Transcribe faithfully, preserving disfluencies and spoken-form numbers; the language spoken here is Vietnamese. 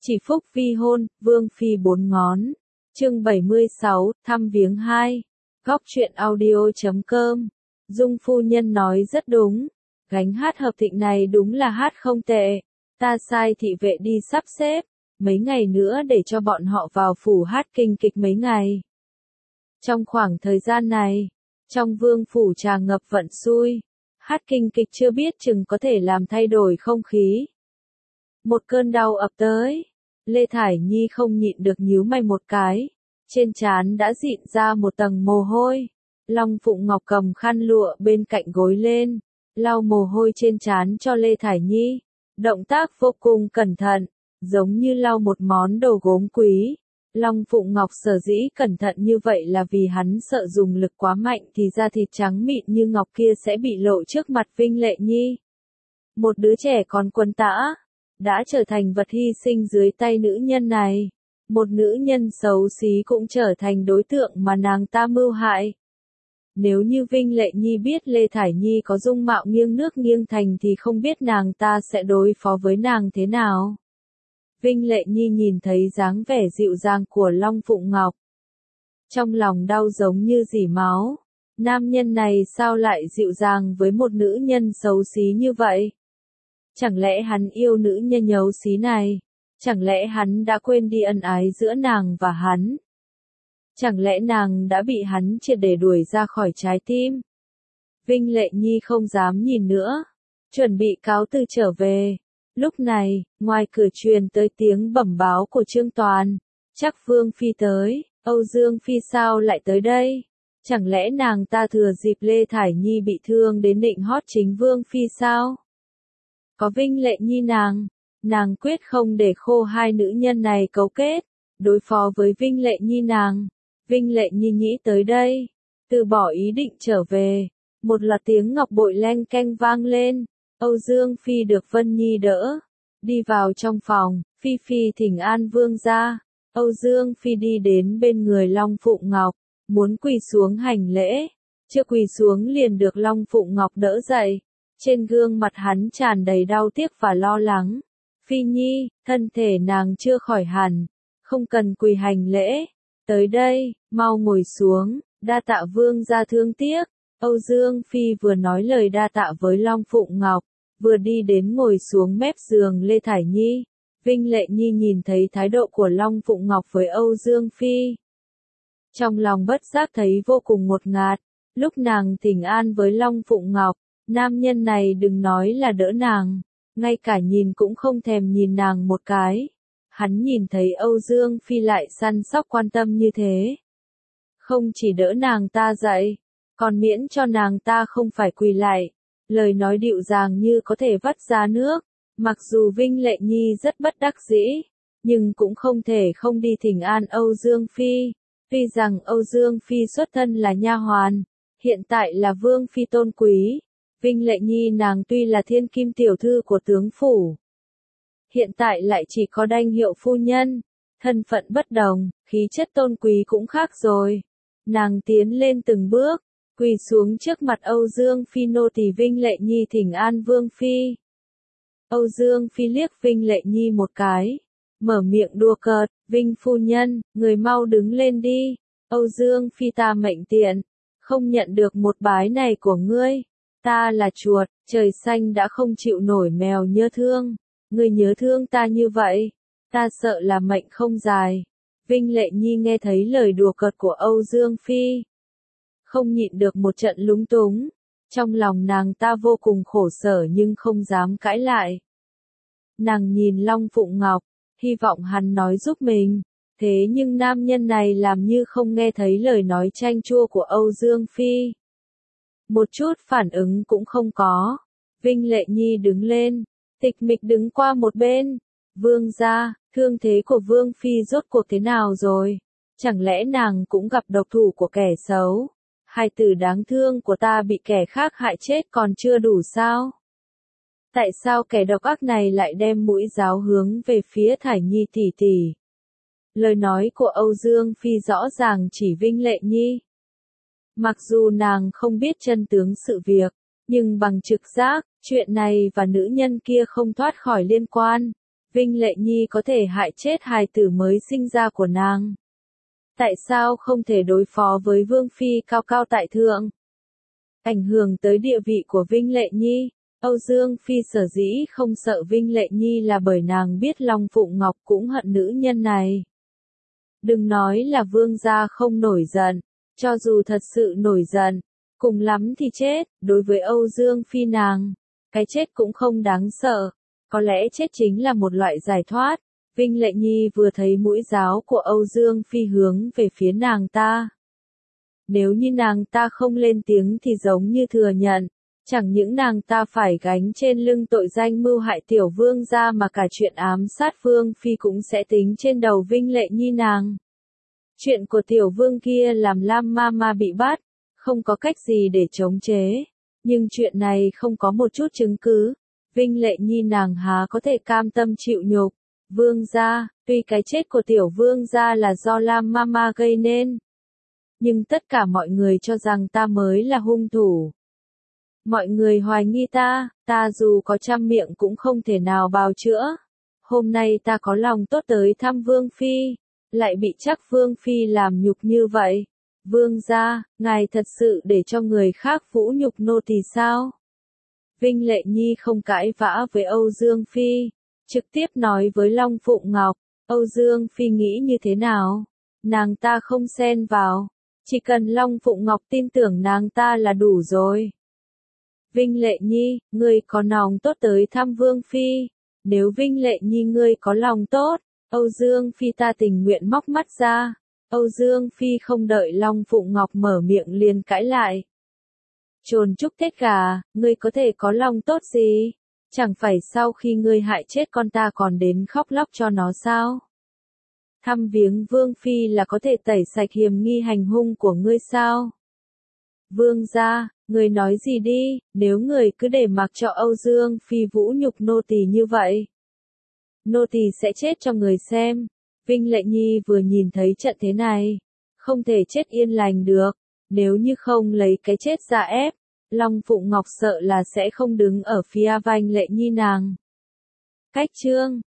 Chỉ phúc vi hôn, Vương Phi bốn ngón. Chương bảy mươi sáu, thăm viếng hai. Góc truyện audio chấm com. Dung phu nhân nói rất đúng. Gánh hát hợp thịnh này đúng là hát không tệ. Ta sai thị vệ đi sắp xếp. Mấy ngày nữa để cho bọn họ vào phủ hát kinh kịch mấy ngày. Trong khoảng thời gian này, trong vương phủ tràn ngập vận xui. Hát kinh kịch chưa biết chừng có thể làm thay đổi không khí. Một cơn đau ập tới. Lê Thải Nhi không nhịn được nhíu mày một cái. Trên trán đã dịn ra một tầng mồ hôi. Long Phụng Ngọc cầm khăn lụa bên cạnh gối lên. Lau mồ hôi trên trán cho Lê Thải Nhi. Động tác vô cùng cẩn thận. Giống như lau một món đồ gốm quý. Long Phụng Ngọc sở dĩ cẩn thận như vậy là vì hắn sợ dùng lực quá mạnh thì da thịt trắng mịn như ngọc kia sẽ bị lộ trước mặt Vinh Lệ Nhi. Một đứa trẻ còn quân tã, đã trở thành vật hy sinh dưới tay nữ nhân này. Một nữ nhân xấu xí cũng trở thành đối tượng mà nàng ta mưu hại. Nếu như Vinh Lệ Nhi biết Lê Thải Nhi có dung mạo nghiêng nước nghiêng thành thì không biết nàng ta sẽ đối phó với nàng thế nào. Vinh Lệ Nhi nhìn thấy dáng vẻ dịu dàng của Long Phụng Ngọc. Trong lòng đau giống như dỉ máu. Nam nhân này sao lại dịu dàng với một nữ nhân xấu xí như vậy? Chẳng lẽ hắn yêu nữ nhân nhấu xí này? Chẳng lẽ hắn đã quên đi ân ái giữa nàng và hắn? Chẳng lẽ nàng đã bị hắn triệt để đuổi ra khỏi trái tim? Vinh Lệ Nhi không dám nhìn nữa. Chuẩn bị cáo từ trở về. Lúc này, ngoài cửa truyền tới tiếng bẩm báo của Trương Toàn. Chắc Vương Phi tới. Âu Dương Phi sao lại tới đây? Chẳng lẽ nàng ta thừa dịp Lê Thải Nhi bị thương đến định hót chính Vương Phi sao? Có Vinh Lệ Nhi nàng, nàng quyết không để khô hai nữ nhân này cấu kết, đối phó với Vinh Lệ Nhi nàng. Vinh Lệ Nhi nghĩ tới đây, từ bỏ ý định trở về, một loạt tiếng ngọc bội leng keng vang lên, Âu Dương Phi được Vân Nhi đỡ, đi vào trong phòng, Phi Phi thỉnh an vương gia, Âu Dương Phi đi đến bên người Long Phụng Ngọc, muốn quỳ xuống hành lễ, chưa quỳ xuống liền được Long Phụng Ngọc đỡ dậy. Trên gương mặt hắn tràn đầy đau tiếc và lo lắng. Phi Nhi, thân thể nàng chưa khỏi hẳn, không cần quỳ hành lễ. Tới đây, mau ngồi xuống, đa tạ vương gia thương tiếc. Âu Dương Phi vừa nói lời đa tạ với Long Phụng Ngọc, vừa đi đến ngồi xuống mép giường Lê Thải Nhi. Vinh Lệ Nhi nhìn thấy thái độ của Long Phụng Ngọc với Âu Dương Phi. Trong lòng bất giác thấy vô cùng ngột ngạt, lúc nàng thỉnh an với Long Phụng Ngọc. Nam nhân này đừng nói là đỡ nàng, ngay cả nhìn cũng không thèm nhìn nàng một cái. Hắn nhìn thấy Âu Dương Phi lại săn sóc quan tâm như thế. Không chỉ đỡ nàng ta dậy, còn miễn cho nàng ta không phải quỳ lại. Lời nói dịu dàng như có thể vắt ra nước. Mặc dù Vinh Lệ Nhi rất bất đắc dĩ, nhưng cũng không thể không đi thỉnh an Âu Dương Phi. Tuy rằng Âu Dương Phi xuất thân là nha hoàn, hiện tại là Vương Phi tôn quý. Vinh Lệ Nhi nàng tuy là thiên kim tiểu thư của tướng phủ, hiện tại lại chỉ có danh hiệu phu nhân, thân phận bất đồng, khí chất tôn quý cũng khác rồi. Nàng tiến lên từng bước, quỳ xuống trước mặt Âu Dương Phi nô tỳ Vinh Lệ Nhi thỉnh an Vương Phi. Âu Dương Phi liếc Vinh Lệ Nhi một cái, mở miệng đùa cợt, Vinh phu nhân, người mau đứng lên đi. Âu Dương Phi ta mệnh tiện, không nhận được một bái này của ngươi. Ta là chuột, trời xanh đã không chịu nổi mèo nhớ thương. Ngươi nhớ thương ta như vậy, ta sợ là mệnh không dài. Vinh Lệ Nhi nghe thấy lời đùa cợt của Âu Dương Phi, không nhịn được một trận lúng túng. Trong lòng nàng ta vô cùng khổ sở nhưng không dám cãi lại. Nàng nhìn Long Phụng Ngọc, hy vọng hắn nói giúp mình. Thế nhưng nam nhân này làm như không nghe thấy lời nói chanh chua của Âu Dương Phi. Một chút phản ứng cũng không có. Vinh Lệ Nhi đứng lên, tịch mịch đứng qua một bên. Vương gia, thương thế của Vương Phi rốt cuộc thế nào rồi? Chẳng lẽ nàng cũng gặp độc thủ của kẻ xấu? Hai tử đáng thương của ta bị kẻ khác hại chết còn chưa đủ sao? Tại sao kẻ độc ác này lại đem mũi giáo hướng về phía Thải Nhi tỷ tỷ? Lời nói của Âu Dương Phi rõ ràng chỉ Vinh Lệ Nhi. Mặc dù nàng không biết chân tướng sự việc, nhưng bằng trực giác, chuyện này và nữ nhân kia không thoát khỏi liên quan. Vinh Lệ Nhi có thể hại chết hài tử mới sinh ra của nàng. Tại sao không thể đối phó với Vương Phi cao cao tại thượng? Ảnh hưởng tới địa vị của Vinh Lệ Nhi, Âu Dương Phi sở dĩ không sợ Vinh Lệ Nhi là bởi nàng biết Long Phụng Ngọc cũng hận nữ nhân này. Đừng nói là vương gia không nổi giận, cho dù thật sự nổi giận, cùng lắm thì chết, đối với Âu Dương Phi nàng, cái chết cũng không đáng sợ, có lẽ chết chính là một loại giải thoát. Vinh Lệ Nhi vừa thấy mũi giáo của Âu Dương Phi hướng về phía nàng ta. Nếu như nàng ta không lên tiếng thì giống như thừa nhận, chẳng những nàng ta phải gánh trên lưng tội danh mưu hại tiểu vương gia mà cả chuyện ám sát Vương Phi cũng sẽ tính trên đầu Vinh Lệ Nhi nàng. Chuyện của tiểu vương kia làm Lam Mama bị bắt, không có cách gì để chống chế, nhưng chuyện này không có một chút chứng cứ, Vinh Lệ Nhi nàng há có thể cam tâm chịu nhục. Vương gia, tuy cái chết của tiểu vương gia là do Lam Mama gây nên, nhưng tất cả mọi người cho rằng ta mới là hung thủ. Mọi người hoài nghi ta, ta dù có trăm miệng cũng không thể nào bào chữa. Hôm nay ta có lòng tốt tới thăm Vương Phi, lại bị chắc Vương Phi làm nhục như vậy. Vương gia, ngài thật sự để cho người khác vũ nhục nô tỳ sao? Vinh Lệ Nhi không cãi vã với Âu Dương Phi, trực tiếp nói với Long Phụng Ngọc, Âu Dương Phi nghĩ như thế nào? Nàng ta không xen vào, chỉ cần Long Phụng Ngọc tin tưởng nàng ta là đủ rồi. Vinh Lệ Nhi, ngươi có lòng tốt tới thăm Vương Phi, nếu Vinh Lệ Nhi ngươi có lòng tốt, Âu Dương Phi ta tình nguyện móc mắt ra. Âu Dương Phi không đợi Long Phụng Ngọc mở miệng liền cãi lại. Trồn chúc Tết gà, ngươi có thể có lòng tốt gì? Chẳng phải sau khi ngươi hại chết con ta còn đến khóc lóc cho nó sao? Thăm viếng Vương Phi là có thể tẩy sạch hiềm nghi hành hung của ngươi sao? Vương gia, người nói gì đi, nếu người cứ để mặc cho Âu Dương Phi vũ nhục nô tỳ như vậy, nô tỳ sẽ chết cho người xem. Vinh Lệ Nhi vừa nhìn thấy trận thế này, không thể chết yên lành được, nếu như không lấy cái chết ra ép, Long Phụng Ngọc sợ là sẽ không đứng ở phía Vinh Lệ Nhi nàng. Cách chương